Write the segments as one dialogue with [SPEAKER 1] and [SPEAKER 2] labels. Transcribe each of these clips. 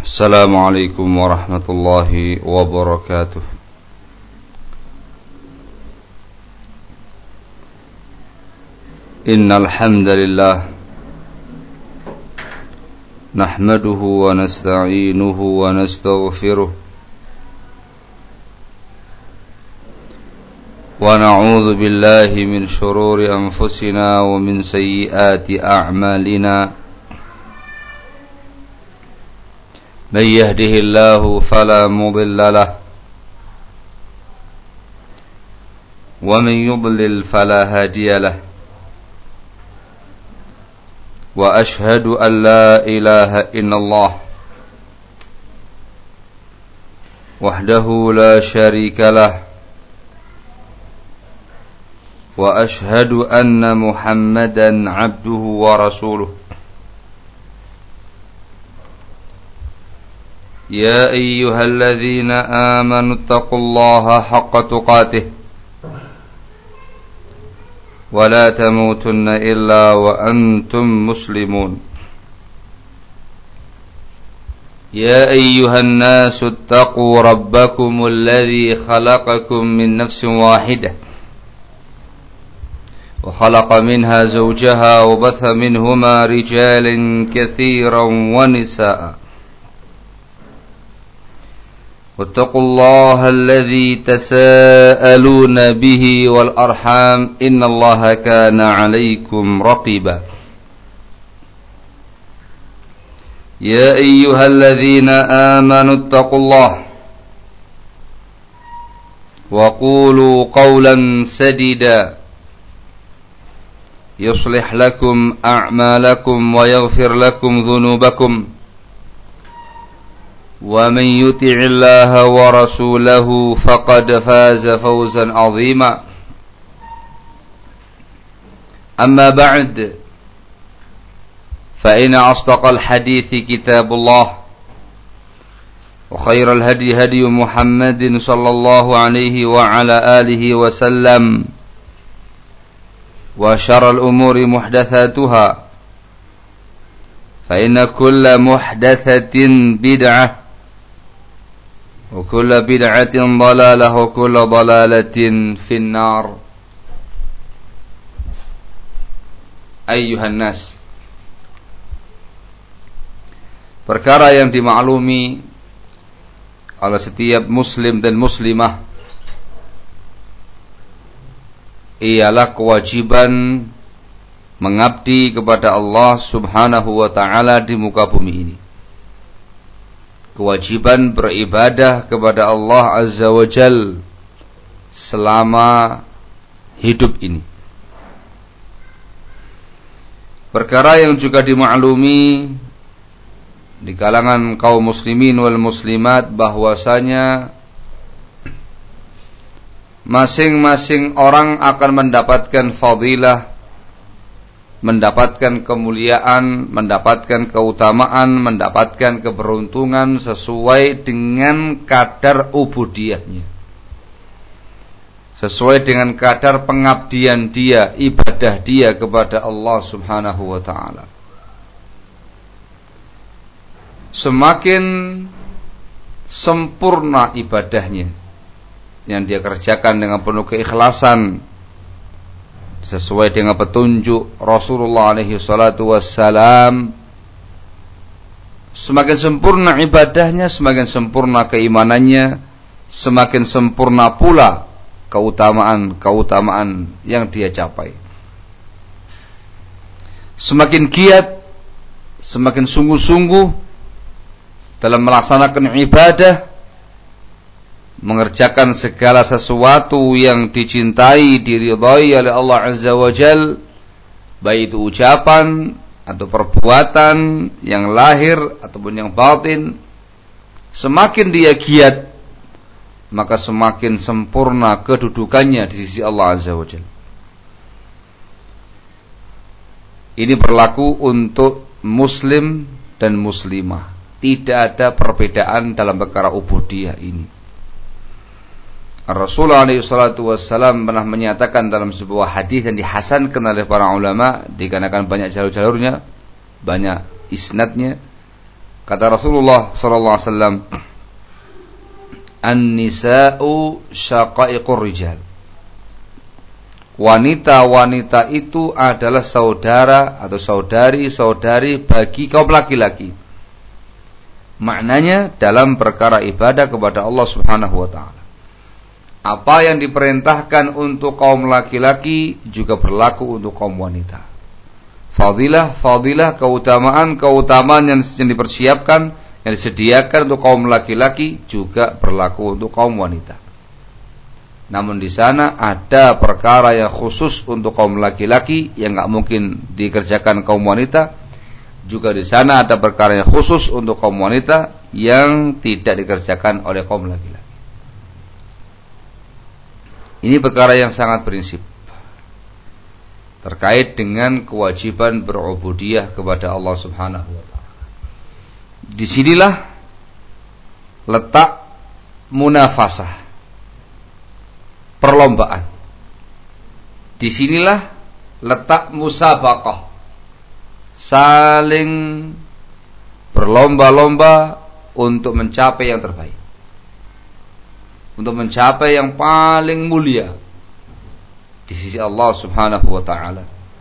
[SPEAKER 1] السلام عليكم ورحمة الله وبركاته. إن الحمد لله نحمده ونستعينه ونستغفره ونعوذ بالله من شرور أنفسنا ومن سيئات أعمالنا. من يهده الله فلا مضل له ومن يضلل فلا هادي له. وأشهد أن لا إله إلا الله وحده لا شريك له. وأشهد أن محمدا عبده ورسوله. يا أيها الذين آمنوا اتقوا الله حق تقاته ولا تموتن إلا وأنتم مسلمون. يا أيها الناس اتقوا ربكم الذي خلقكم من نفس واحدة وخلق منها زوجها وبث منهما رجالا كثيرا ونساء. واتقوا الله الذي تساءلون به والأرحام إن الله كان عليكم رقيبا. يا أيها الذين آمنوا اتقوا الله وقولوا قولا سديدا يصلح لكم أعمالكم ويغفر لكم ذنوبكم. ومن يطع الله ورسوله فقد فاز فوزا عظيما. أما بعد فإن أصدق الحديث كتاب الله وخير الهدي هدي محمد صلى الله عليه وعلى آله وسلم. وشر الأمور محدثاتها فإن كل محدثة بدعة وكل بدعة ضلالة وكل ضلالة في النار. أيها الناس, perkara yang dimaklumi oleh setiap muslim dan muslimah ialah kewajiban mengabdi kepada Allah Subhanahu wa ta'ala di muka bumi ini. Kewajiban beribadah kepada Allah Azza wa Jal selama hidup ini. Perkara yang juga dimaklumi di kalangan kaum muslimin wal muslimat bahwasanya masing-masing orang akan mendapatkan fadilah, mendapatkan kemuliaan, mendapatkan keutamaan, mendapatkan keberuntungan sesuai dengan kadar ubudiyahnya, sesuai dengan kadar pengabdian dia, ibadah dia kepada Allah Subhanahu wa ta'ala. Semakin sempurna ibadahnya yang dia kerjakan dengan penuh keikhlasan sesuai dengan petunjuk Rasulullah alaihi salatu wassalam, semakin sempurna ibadahnya, semakin sempurna keimanannya, semakin sempurna pula keutamaan yang dia capai. Semakin giat, semakin sungguh-sungguh dalam melaksanakan ibadah, mengerjakan segala sesuatu yang dicintai, diridhai oleh Allah Azza wa Jal, baik itu ucapan atau perbuatan yang lahir ataupun yang batin. Semakin dia giat, maka semakin sempurna kedudukannya di sisi Allah Azza wa Jal. Ini berlaku untuk muslim dan muslimah. Tidak ada perbedaan dalam perkara ubudiyah ini. Rasulullah SAW pernah menyatakan dalam sebuah hadis yang dihasankan oleh para ulama, dikarenakan banyak jalur-jalurnya, banyak isnadnya, Kata Rasulullah sallallahu alaihi wasallam, "An-nisa'u syaqaiqur rijal." Wanita-wanita itu adalah saudara atau saudari-saudari bagi kaum laki-laki. Maknanya dalam perkara ibadah kepada Allah Subhanahu wa taala. Apa yang diperintahkan untuk kaum laki-laki juga berlaku untuk kaum wanita. Fadilah, keutamaan yang dipersiapkan, yang disediakan untuk kaum laki-laki juga berlaku untuk kaum wanita. Namun di sana ada perkara yang khusus untuk kaum laki-laki yang enggak mungkin dikerjakan kaum wanita. Juga di sana ada perkara yang khusus untuk kaum wanita yang tidak dikerjakan oleh kaum laki-laki. Ini perkara yang sangat prinsip terkait dengan kewajiban berubudiyah kepada Allah Subhanahu wa taala. Disinilah letak munafasah, perlombaan. Disinilah letak musabaqah, saling berlomba-lomba untuk mencapai yang terbaik, untuk mencapai yang paling mulia di sisi Allah Subhanahu wa taala.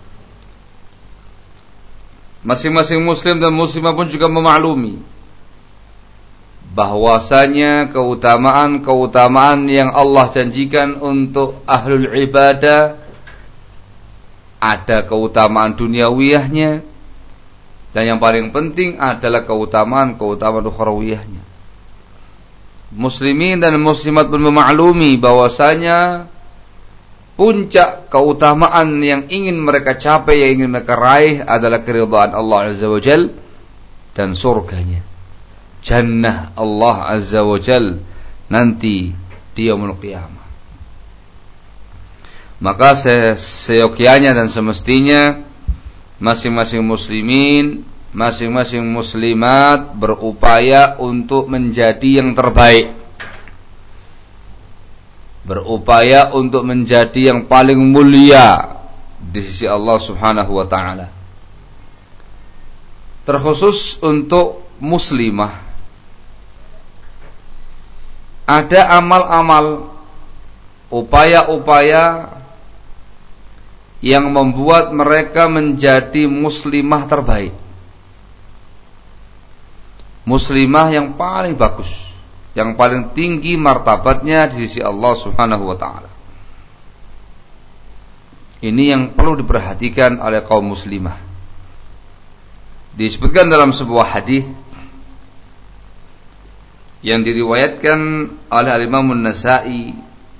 [SPEAKER 1] Masing-masing muslim dan muslimah pun juga memaklumi bahwasanya keutamaan yang Allah janjikan untuk ahlul ibadah ada keutamaan duniawiyahnya, dan yang paling penting adalah keutamaan ukhrawiyahnya. Muslimin dan muslimat pun memaklumi bahwasanya puncak keutamaan yang ingin mereka capai, yang ingin mereka raih adalah keridhaan Allah Azza wa Jal dan surganya, jannah Allah Azza wa Jal nanti di yaumul qiyamah. Maka seyogyanya dan semestinya masing-masing muslimin, masing-masing muslimat berupaya untuk menjadi yang terbaik, berupaya untuk menjadi yang paling mulia di sisi Allah Subhanahu wa taala. Terkhusus untuk muslimah, ada amal-amal, upaya-upaya yang membuat mereka menjadi muslimah terbaik, muslimah yang paling bagus, yang paling tinggi martabatnya di sisi Allah Subhanahu wa taala. Ini yang perlu diperhatikan oleh kaum muslimah. Disebutkan dalam sebuah hadis yang diriwayatkan oleh Imam An-Nasa'i,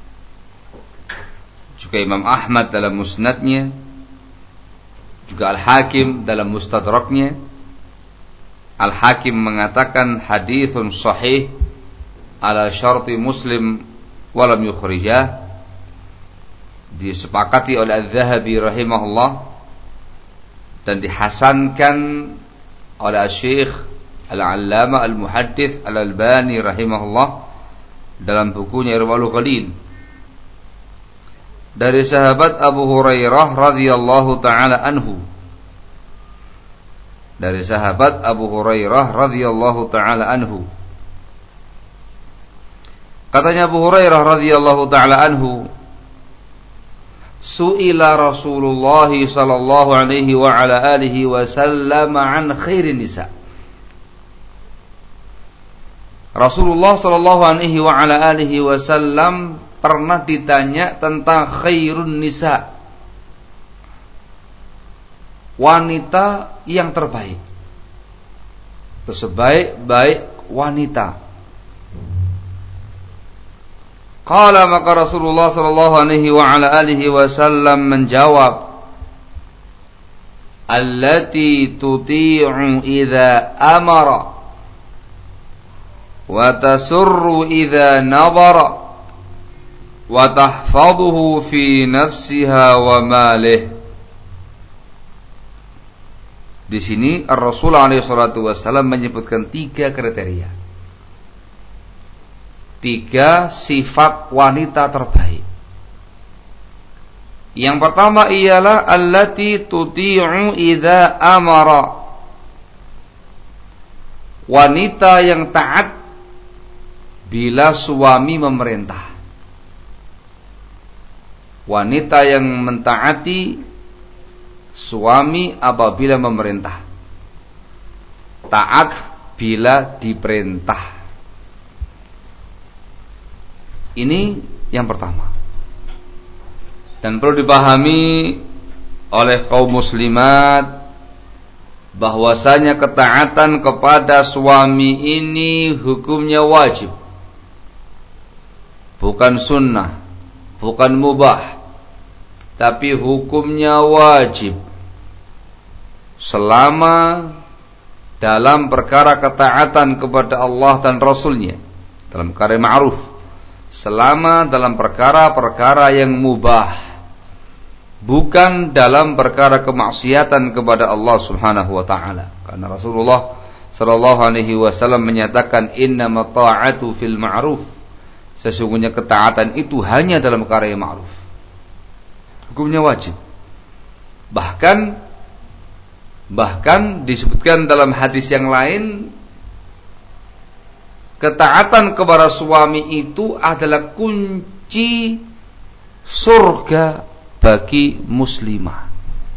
[SPEAKER 1] juga Imam Ahmad dalam musnadnya, juga Al-Hakim dalam mustadraknya. Al-Hakim mengatakan hadithun sahih ala syarti Muslim walam yukhrijah, disepakati oleh Al-Zahabi rahimahullah dan dihasankan oleh Syekh Al-Allamah Al-Muhaddits Al-Albani rahimahullah dalam bukunya Irwaul Ghalil, dari sahabat Abu Hurairah radhiyallahu taala anhu, dari sahabat Abu Hurairah radhiyallahu taala anhu. Katanya Abu Hurairah radhiyallahu taala anhu, su'ila Rasulullah sallallahu alaihi wa ala alihi wasallam an khairin nisa. Rasulullah sallallahu alaihi wa ala alihi wasallam pernah ditanya tentang khairun nisa, wanita yang terbaik, sebaik-baik wanita. Qala, maka Rasulullah sallallahu alaihi wa ala alihi wasallam menjawab, allati tuti'u idza amara wa tasurru idza nadara wa tahfazuhu fi nafsiha wa malih. Di sini Rasul alaihi salatu wasallam menyebutkan 3 kriteria, 3 sifat wanita terbaik. Yang pertama ialah allati tuti'u idza amara, wanita yang taat bila suami memerintah. Wanita yang mentaati suami apabila memerintah. Taat bila diperintah. Ini yang pertama. Dan perlu dipahami oleh kaum muslimat bahwasanya ketaatan kepada suami ini hukumnya wajib, bukan sunnah, bukan mubah, tapi hukumnya wajib selama dalam perkara ketaatan kepada Allah dan Rasulnya, dalam perkara ma'ruf, selama dalam perkara-perkara yang mubah, bukan dalam perkara kemaksiatan kepada Allah Subhanahu wa taala. Karena Rasulullah sallallahu alaihi wasallam menyatakan innamat ta'atu fil ma'ruf. Sesungguhnya ketaatan itu hanya dalam perkara yang ma'ruf. Hukumnya wajib. Bahkan disebutkan dalam hadis yang lain, ketaatan kepada suami itu adalah kunci surga bagi muslimah.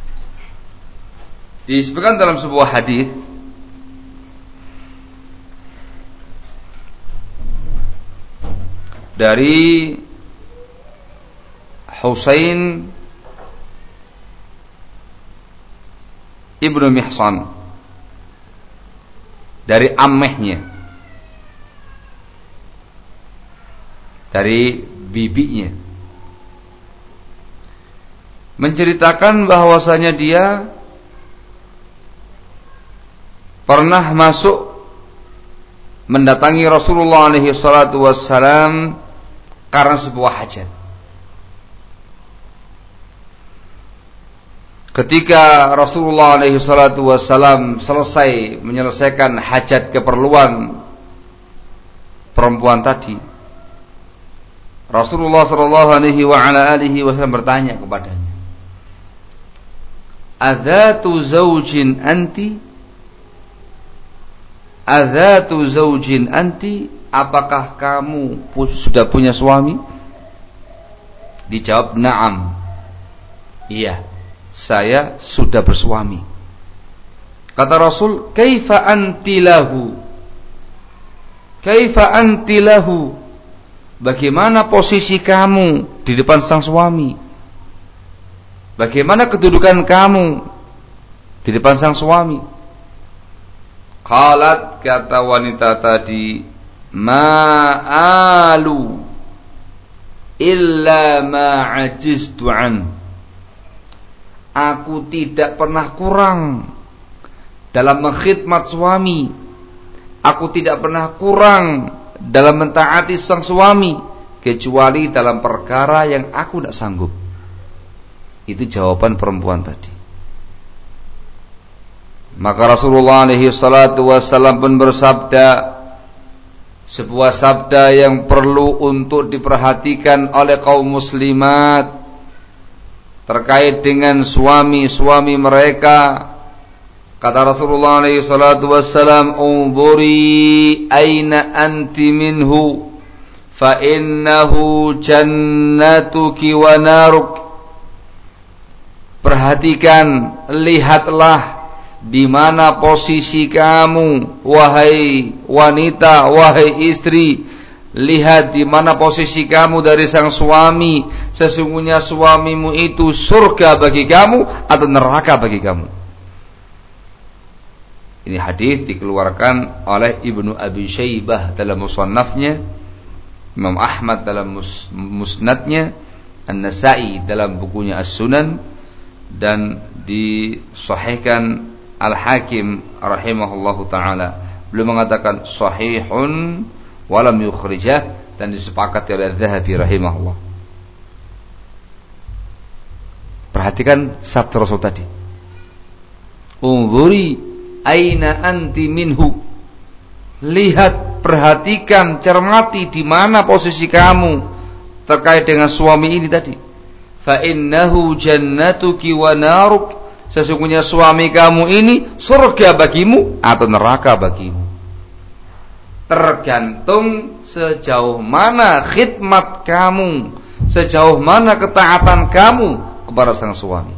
[SPEAKER 1] Disebutkan dalam sebuah hadis dari Husain ibnu Mihsan dari ammehnya, dari bibinya, menceritakan bahwasanya dia pernah masuk mendatangi Rasulullah alaihi salatu wassalam karena sebuah hajat. Ketika Rasulullah alaihi salatu wassalam selesai menyelesaikan hajat keperluan perempuan tadi, Rasulullah sallallahu alaihi wasallam bertanya kepadanya, Adzatu zaujin anti? Adzatu zaujin anti? Apakah kamu sudah punya suami? Dijawab, na'am. Iya, saya sudah bersuami. Kata Rasul, kaifa anti lahu? Kaifa anti lahu? Bagaimana posisi kamu di depan sang suami? Bagaimana kedudukan kamu di depan sang suami? Qalat, kata wanita tadi, ma'alu illa ma'ajiztu an. Aku tidak pernah kurang dalam mengkhidmat suami. Aku tidak pernah kurang dalam mentaati sang suami, kecuali dalam perkara yang aku tidak sanggup. Itu jawaban perempuan tadi. Maka Rasulullah alaihi salatu wassalam pun bersabda, sebuah sabda yang perlu untuk diperhatikan oleh kaum muslimat terkait dengan suami-suami mereka. Kata Rasulullah alaihi salatu wassalam, unzuri aina anti minhu fa innahu jannatuki wa naruk. Perhatikan, lihatlah di mana posisi kamu, wahai wanita, wahai istri. Lihat di mana posisi kamu dari sang suami. Sesungguhnya suamimu itu surga bagi kamu atau neraka bagi kamu. Ini hadis dikeluarkan oleh Ibnu Abi Syaibah dalam musannafnya, Imam Ahmad dalam musnadnya, An-Nasa'i dalam bukunya As-Sunan, dan disahihkan Al-Hakim rahimahullahu taala. Beliau mengatakan sahihun wa lam yukhrijah, dan disepakati oleh Az-Zahabi rahimahullah. Perhatikan sabda Rasul tadi, unzuri aina anti minhu. Lihat, perhatikan, cermati di mana posisi kamu terkait dengan suami ini tadi. Fa innahu jannatuki wa naruk. Sesungguhnya suami kamu ini surga bagimu atau neraka bagimu. tergantung sejauh mana khidmat kamu, sejauh mana ketaatan kamu kepada sang suami.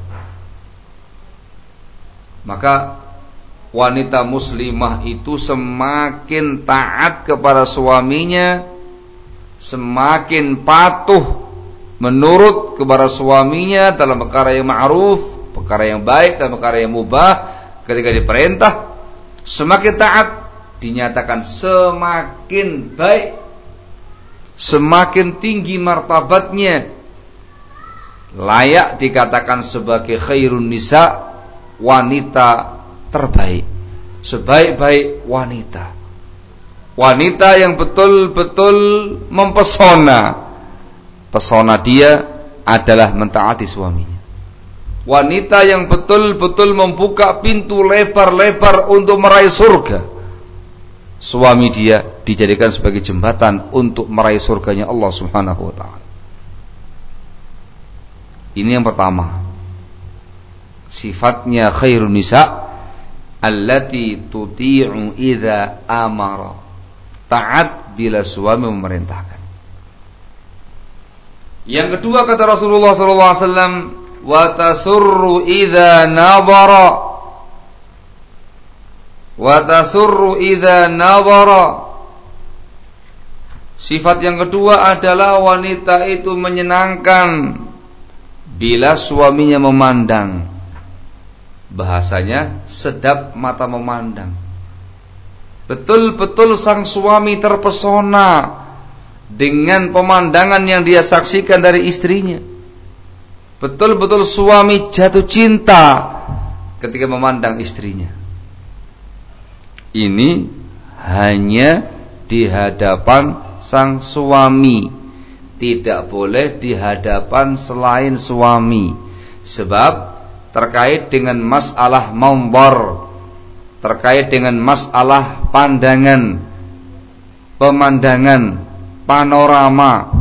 [SPEAKER 1] Maka wanita muslimah itu semakin taat kepada suaminya, semakin patuh menurut kepada suaminya dalam perkara yang ma'ruf, perkara yang baik, dan perkara yang mubah. Ketika diperintah, semakin taat, dinyatakan semakin baik, semakin tinggi martabatnya, layak dikatakan sebagai khairun nisa, wanita terbaik, sebaik-baik wanita, wanita yang betul-betul mempesona. Pesona dia adalah mentaati suaminya. Wanita yang betul-betul membuka pintu lebar-lebar untuk meraih surga. Suami dia dijadikan sebagai jembatan untuk meraih surganya Allah Subhanahu wa ta'ala. Ini yang pertama. Sifatnya khairun nisa allati tuti'u idza amara. Taat bila suami memerintahkan. Yang kedua kata Rasulullah sallallahu alaihi wasallam, wa tasurru idza nadhara. Wa tasurru idza nadhara. Sifat yang kedua adalah wanita itu menyenangkan bila suaminya memandang. Bahasanya sedap mata memandang. Betul-betul sang suami terpesona dengan pemandangan yang dia saksikan dari istrinya. Betul-betul suami jatuh cinta ketika memandang istrinya. Ini hanya di hadapan sang suami, tidak boleh di hadapan selain suami. Sebab terkait dengan masalah manzar, terkait dengan masalah pandangan, pemandangan, panorama,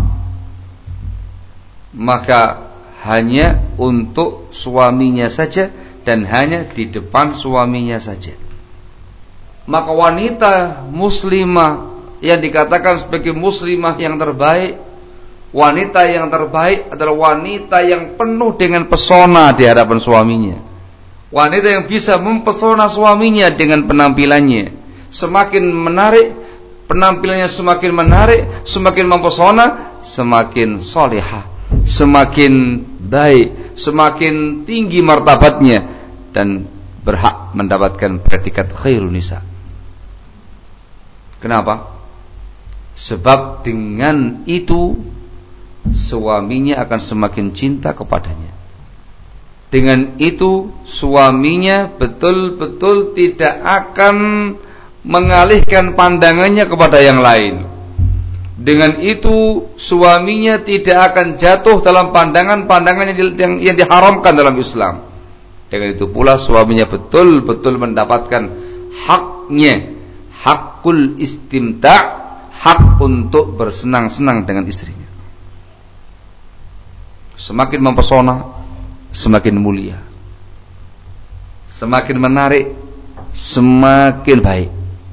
[SPEAKER 1] maka hanya untuk suaminya saja dan hanya di depan suaminya saja. Maka wanita muslimah yang dikatakan sebagai muslimah yang terbaik, wanita yang terbaik adalah wanita yang penuh dengan pesona di hadapan suaminya. Wanita yang bisa mempesona suaminya dengan penampilannya. Semakin menarik, penampilannya semakin menarik, semakin mempesona, semakin solihah, semakin baik, semakin tinggi martabatnya, dan berhak mendapatkan predikat khairun nisa. Kenapa? Sebab dengan itu suaminya akan semakin cinta kepadanya. Dengan itu suaminya betul-betul tidak akan mengalihkan pandangannya kepada yang lain. Dengan itu suaminya tidak akan jatuh dalam pandangan-pandangan yang diharamkan dalam Islam. Dengan itu pula suaminya betul-betul mendapatkan haknya, hakul istimta', hak untuk bersenang-senang dengan istrinya. Semakin mempesona, semakin mulia, semakin menarik, semakin baik.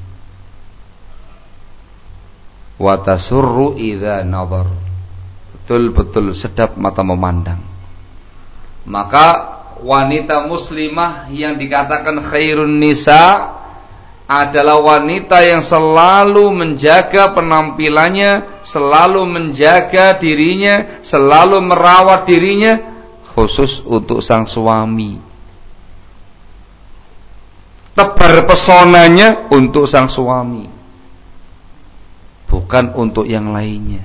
[SPEAKER 1] Wa tasurru idza nadhar, betul-betul sedap mata memandang. Maka wanita muslimah yang dikatakan khairun nisa adalah wanita yang selalu menjaga penampilannya, selalu menjaga dirinya, selalu merawat dirinya, khusus untuk sang suami. Tebar pesonanya untuk sang suami, bukan untuk yang lainnya.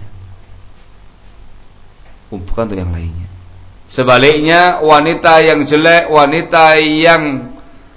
[SPEAKER 1] Bukan untuk yang lainnya. Sebaliknya, wanita yang jelek, wanita yang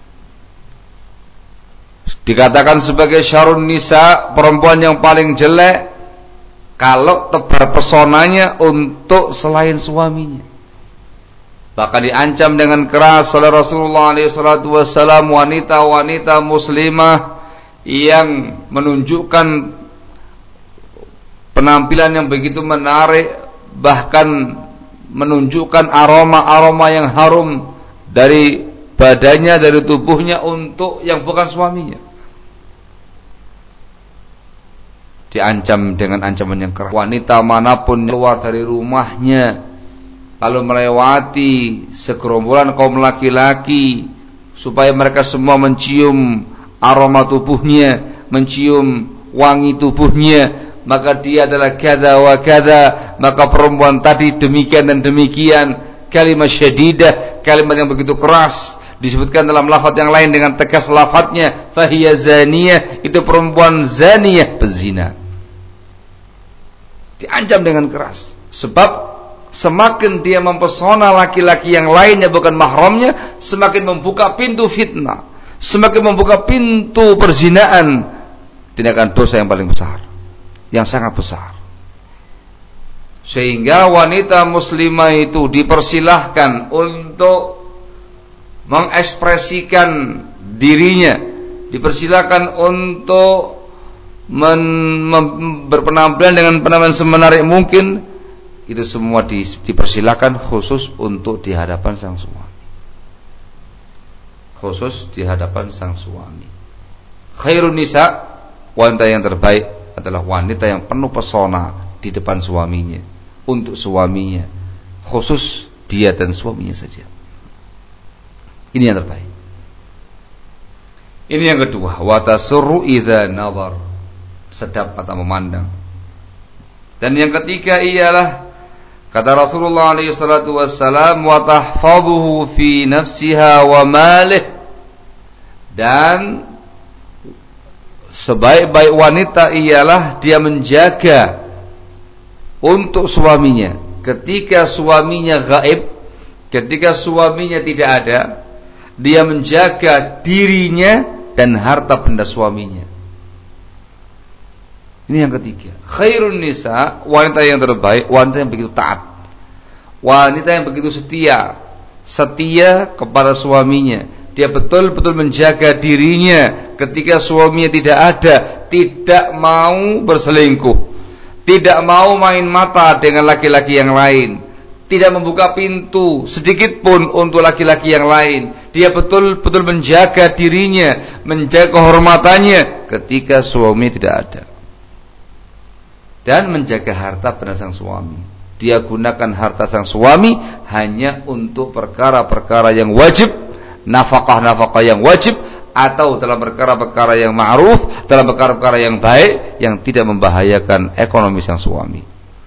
[SPEAKER 1] dikatakan sebagai syarrun nisa, perempuan yang paling jelek, kalau tebar pesonanya untuk selain suaminya. Bahkan diancam dengan keras oleh Rasulullah SAW wanita-wanita muslimah yang menunjukkan penampilan yang begitu menarik, bahkan menunjukkan aroma-aroma yang harum dari badannya, dari tubuhnya untuk yang bukan suaminya. diancam dengan ancaman yang keras. Wanita manapun keluar dari rumahnya lalu melewati segerombolan kaum laki-laki supaya mereka semua mencium aroma tubuhnya, mencium wangi tubuhnya, maka dia adalah kada wa kada, maka perempuan tadi demikian dan demikian. Kalimat syadidah, kalimat yang begitu keras, disebutkan dalam lafaz yang lain dengan tegas lafaznya, fahiya zaniyah, itu perempuan zaniyah, pezina. Diancam dengan keras, sebab semakin dia mempesona laki-laki yang lainnya bukan mahramnya, semakin membuka pintu fitnah, semakin membuka pintu perzinaan. Tindakan dosa yang paling besar, yang sangat besar. Sehingga wanita muslimah itu dipersilahkan untuk mengekspresikan dirinya, dipersilahkan untuk berpenampilan dengan penampilan semenarik mungkin. Itu semua dipersilahkan khusus untuk di hadapan sang suami. Khusus di hadapan sang suami. Khairun nisa, wanita yang terbaik adalah wanita yang penuh pesona di depan suaminya, untuk suaminya, khusus dia dan suaminya saja. Ini yang terbaik. Ini yang kedua, wa tasurru idza nazar, sedap mata memandang. Dan yang ketiga ialah kata Rasulullah alaihi salatu wassalam, wa tahfazuhu fi nafsiha wa malih, dan sebaik-baik wanita ialah dia menjaga untuk suaminya ketika suaminya gaib, ketika suaminya tidak ada, dia menjaga dirinya dan harta benda suaminya. Ini yang ketiga. Khairun nisa, wanita yang terbaik, wanita yang begitu taat, wanita yang begitu setia kepada suaminya. Dia betul-betul menjaga dirinya ketika suaminya tidak ada, tidak mau berselingkuh, tidak mau main mata dengan laki-laki yang lain, tidak membuka pintu sedikit pun untuk laki-laki yang lain. Dia betul-betul menjaga dirinya, menjaga kehormatannya ketika suami tidak ada, dan menjaga harta benda sang suami. Dia gunakan harta sang suami hanya untuk perkara-perkara yang wajib, nafkah-nafkah yang wajib, atau dalam perkara-perkara yang ma'ruf, dalam perkara-perkara yang baik yang tidak membahayakan ekonomi sang suami.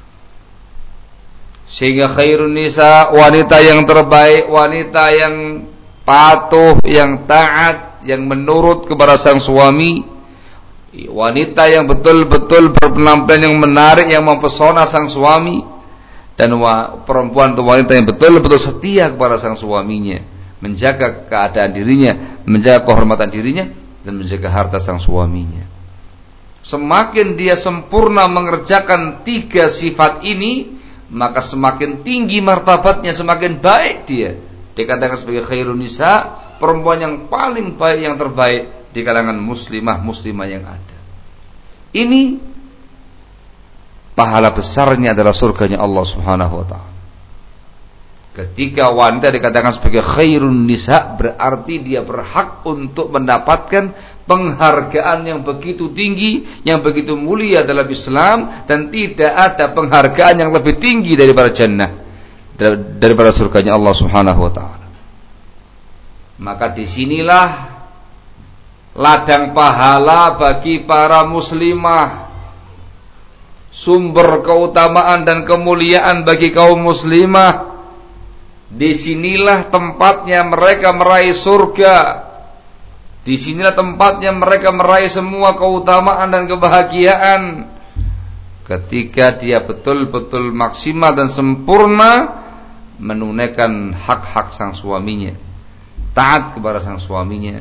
[SPEAKER 1] Sehingga khairun nisa, wanita yang terbaik, wanita yang patuh, yang taat, yang menurut kepada sang suami, wanita yang betul-betul berpenampilan yang menarik, yang mempesona sang suami, dan perempuan atau wanita yang betul-betul setia kepada sang suaminya, menjaga keadaan dirinya, menjaga kehormatan dirinya, dan menjaga harta sang suaminya. Semakin dia sempurna mengerjakan tiga sifat ini, maka semakin tinggi martabatnya, semakin baik dia. Dikatakan sebagai khairun nisa, perempuan yang paling baik, yang terbaik di kalangan muslimah yang ada. Ini pahala besarnya adalah surganya Allah Subhanahu wa taala. Ketika wanita dikatakan sebagai khairun nisa, berarti dia berhak untuk mendapatkan penghargaan yang begitu tinggi, yang begitu mulia dalam Islam, dan tidak ada penghargaan yang lebih tinggi daripada jannah, daripada surganya Allah Subhanahu wa taala. Maka disinilah ladang pahala bagi para muslimah, sumber keutamaan dan kemuliaan bagi kaum muslimah. Disinilah tempatnya mereka meraih surga. Disinilah tempatnya mereka meraih semua keutamaan dan kebahagiaan, ketika dia betul-betul maksimal dan sempurna menunaikan hak-hak sang suaminya, taat kepada sang suaminya,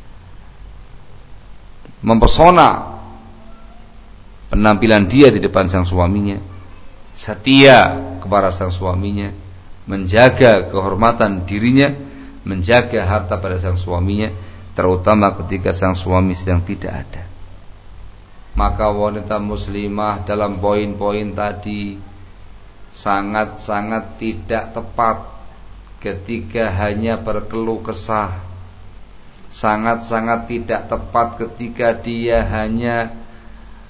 [SPEAKER 1] mempesona penampilan dia di depan sang suaminya, setia kepada sang suaminya, menjaga kehormatan dirinya, menjaga harta pada sang suaminya, terutama ketika sang suami sedang tidak ada. Maka wanita muslimah dalam poin-poin tadi sangat-sangat tidak tepat ketika hanya berkeluh kesah, sangat-sangat tidak tepat ketika dia hanya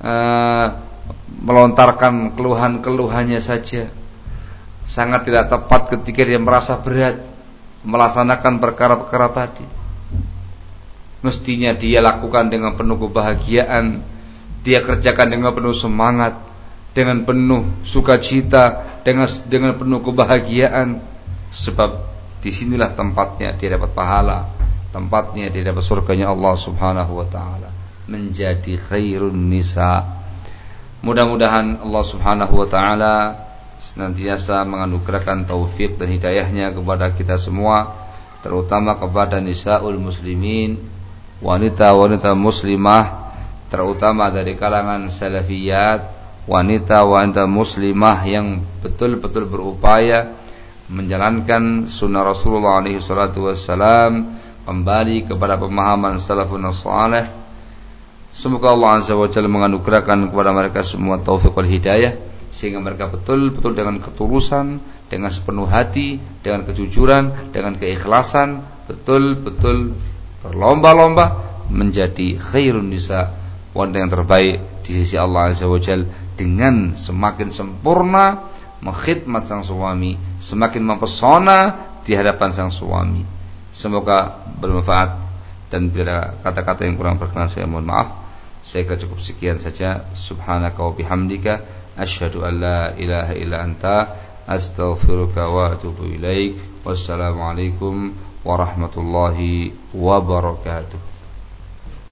[SPEAKER 1] melontarkan keluhan-keluhannya saja. Sangat tidak tepat ketika dia merasa berat melaksanakan perkara-perkara tadi. Mestinya dia lakukan dengan penuh kebahagiaan, dia kerjakan dengan penuh semangat, dengan penuh sukacita, dengan penuh kebahagiaan. Sebab disinilah tempatnya dia dapat pahala, tempatnya dia dapat surganya Allah Subhanahu wa ta'ala. Menjadi khairun nisa. Mudah-mudahan Allah Subhanahu wa ta'ala senantiasa menganugerahkan taufik dan hidayahnya kepada kita semua, terutama kepada nisaul muslimin, wanita-wanita muslimah, terutama dari kalangan salafiyat, wanita-wanita muslimah yang betul-betul berupaya menjalankan sunnah Rasulullah SAW, kembali kepada pemahaman salafun salih. Semoga Allah Azza wa Jalla menganugerahkan kepada mereka semua taufik wal hidayah, sehingga mereka betul-betul dengan ketulusan, dengan sepenuh hati, dengan kejujuran, dengan keikhlasan, betul-betul berlomba-lomba menjadi khairun nisa, wanita yang terbaik di sisi Allah Azza wa Jalla, dengan semakin sempurna mengkhidmat sang suami, semakin mempesona di hadapan sang suami. Semoga bermanfaat, dan bila kata-kata yang kurang berkenan saya mohon maaf. Saya kira cukup sekian saja. Subhanaka wa bihamdika asyhadu an la ilaha illa anta astaghfiruka wa atubu ilaik. Wassalamualaikum warahmatullahi wabarakatuh.